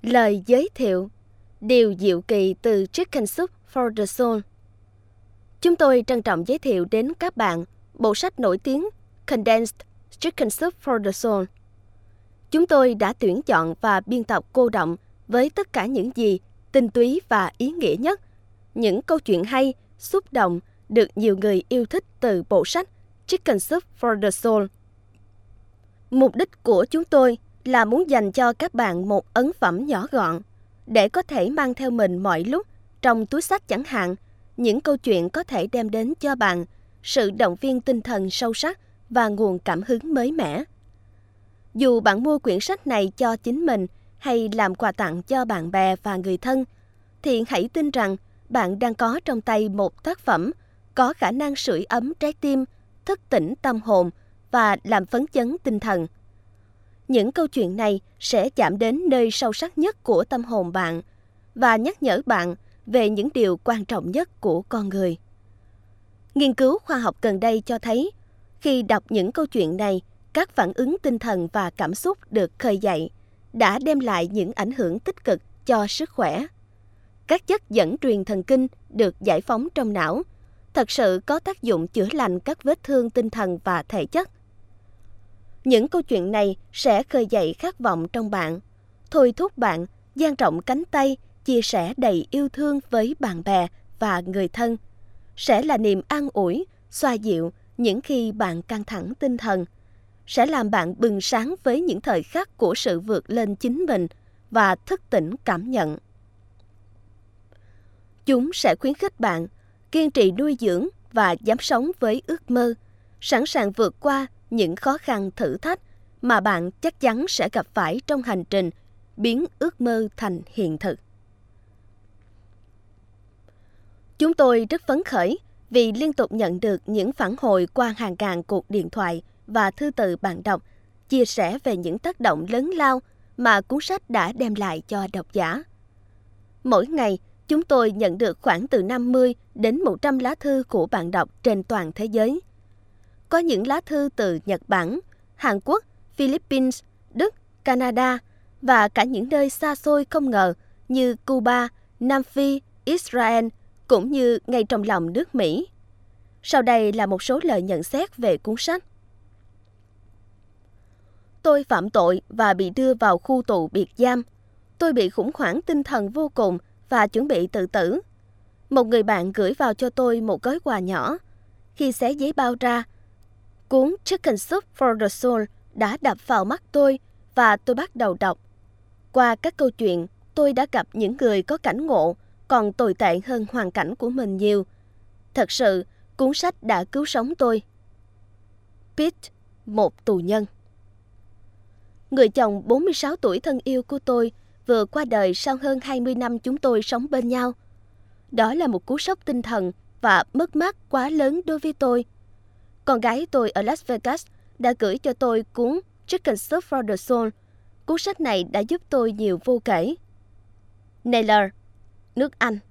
Lời giới thiệu. Điều diệu kỳ từ Chicken Soup for the Soul. Chúng tôi trân trọng giới thiệu đến các bạn bộ sách nổi tiếng Condensed Chicken Soup for the Soul. Chúng tôi đã tuyển chọn và biên tập cô đọng với tất cả những gì tinh túy và ý nghĩa nhất, những câu chuyện hay, xúc động được nhiều người yêu thích từ bộ sách Chicken Soup for the Soul. Mục đích của chúng tôi là muốn dành cho các bạn một ấn phẩm nhỏ gọn để có thể mang theo mình mọi lúc trong túi xách chẳng hạn, những câu chuyện có thể đem đến cho bạn sự động viên tinh thần sâu sắc và nguồn cảm hứng mới mẻ. Dù bạn mua quyển sách này cho chính mình hay làm quà tặng cho bạn bè và người thân, thì hãy tin rằng bạn đang có trong tay một tác phẩm có khả năng sưởi ấm trái tim, thức tỉnh tâm hồn và làm phấn chấn tinh thần. Những câu chuyện này sẽ chạm đến nơi sâu sắc nhất của tâm hồn bạn và nhắc nhở bạn về những điều quan trọng nhất của con người. Nghiên cứu khoa học gần đây cho thấy, khi đọc những câu chuyện này, các phản ứng tinh thần và cảm xúc được khơi dậy đã đem lại những ảnh hưởng tích cực cho sức khỏe. Các chất dẫn truyền thần kinh được giải phóng trong não, thật sự có tác dụng chữa lành các vết thương tinh thần và thể chất. Những câu chuyện này sẽ khơi dậy khát vọng trong bạn, thôi thúc bạn dang rộng cánh tay, chia sẻ đầy yêu thương với bạn bè và người thân, sẽ là niềm an ủi, xoa dịu những khi bạn căng thẳng tinh thần, sẽ làm bạn bừng sáng với những thời khắc của sự vượt lên chính mình và thức tỉnh cảm nhận. Chúng sẽ khuyến khích bạn kiên trì nuôi dưỡng và dám sống với ước mơ, sẵn sàng vượt qua những khó khăn thử thách mà bạn chắc chắn sẽ gặp phải trong hành trình biến ước mơ thành hiện thực. Chúng tôi rất phấn khởi vì liên tục nhận được những phản hồi qua hàng ngàn cuộc điện thoại và thư từ bạn đọc chia sẻ về những tác động lớn lao mà cuốn sách đã đem lại cho độc giả. Mỗi ngày, chúng tôi nhận được khoảng từ 50 đến 100 lá thư của bạn đọc trên toàn thế giới. Có những lá thư từ Nhật Bản, Hàn Quốc, Philippines, Đức, Canada và cả những nơi xa xôi không ngờ như Cuba, Nam Phi, Israel, cũng như ngay trong lòng nước Mỹ. Sau đây là một số lời nhận xét về cuốn sách. Tôi phạm tội và bị đưa vào khu tù biệt giam. Tôi bị khủng hoảng tinh thần vô cùng và chuẩn bị tự tử. Một người bạn gửi vào cho tôi một gói quà nhỏ. Khi xé giấy bao ra, cuốn Chicken Soup for the Soul đã đập vào mắt tôi và tôi bắt đầu đọc. Qua các câu chuyện, tôi đã gặp những người có cảnh ngộ còn tồi tệ hơn hoàn cảnh của mình nhiều. Thật sự, cuốn sách đã cứu sống tôi. Pete, một tù nhân. Người chồng 46 tuổi thân yêu của tôi vừa qua đời sau hơn 20 năm chúng tôi sống bên nhau. Đó là một cú sốc tinh thần và mất mát quá lớn đối với tôi. Con gái tôi ở Las Vegas đã gửi cho tôi cuốn Chicken Soup for the Soul. Cuốn sách này đã giúp tôi nhiều vô kể. Naylor, nước Anh.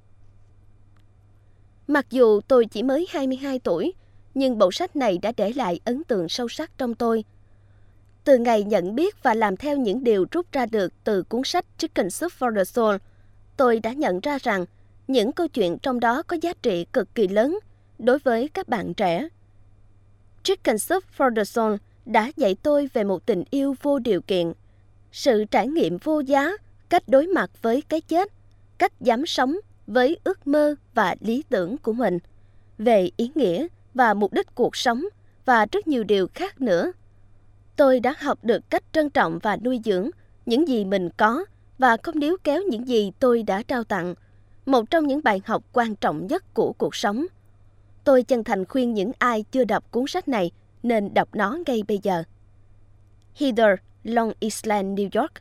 Mặc dù tôi chỉ mới 22 tuổi, nhưng bộ sách này đã để lại ấn tượng sâu sắc trong tôi. Từ ngày nhận biết và làm theo những điều rút ra được từ cuốn sách Chicken Soup for the Soul, tôi đã nhận ra rằng những câu chuyện trong đó có giá trị cực kỳ lớn đối với các bạn trẻ. Chicken Soup for the Soul đã dạy tôi về một tình yêu vô điều kiện, sự trải nghiệm vô giá, cách đối mặt với cái chết, cách dám sống với ước mơ và lý tưởng của mình, về ý nghĩa và mục đích cuộc sống và rất nhiều điều khác nữa. Tôi đã học được cách trân trọng và nuôi dưỡng những gì mình có và không níu kéo những gì tôi đã trao tặng, một trong những bài học quan trọng nhất của cuộc sống. Tôi chân thành khuyên những ai chưa đọc cuốn sách này nên đọc nó ngay bây giờ. Heather, Long Island, New York.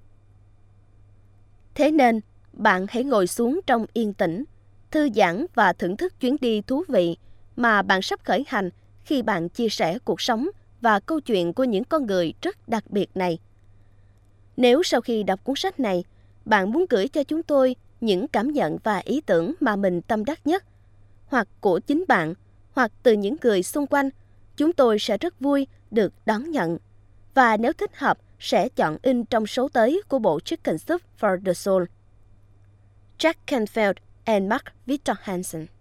Thế nên, bạn hãy ngồi xuống trong yên tĩnh, thư giãn và thưởng thức chuyến đi thú vị mà bạn sắp khởi hành khi bạn chia sẻ cuộc sống và câu chuyện của những con người rất đặc biệt này. Nếu sau khi đọc cuốn sách này, bạn muốn gửi cho chúng tôi những cảm nhận và ý tưởng mà mình tâm đắc nhất, hoặc của chính bạn, hoặc từ những người xung quanh, chúng tôi sẽ rất vui được đón nhận. Và nếu thích hợp, sẽ chọn in trong số tới của bộ Chicken Soup for the Soul. Jack Canfield and Mark Victor Hansen.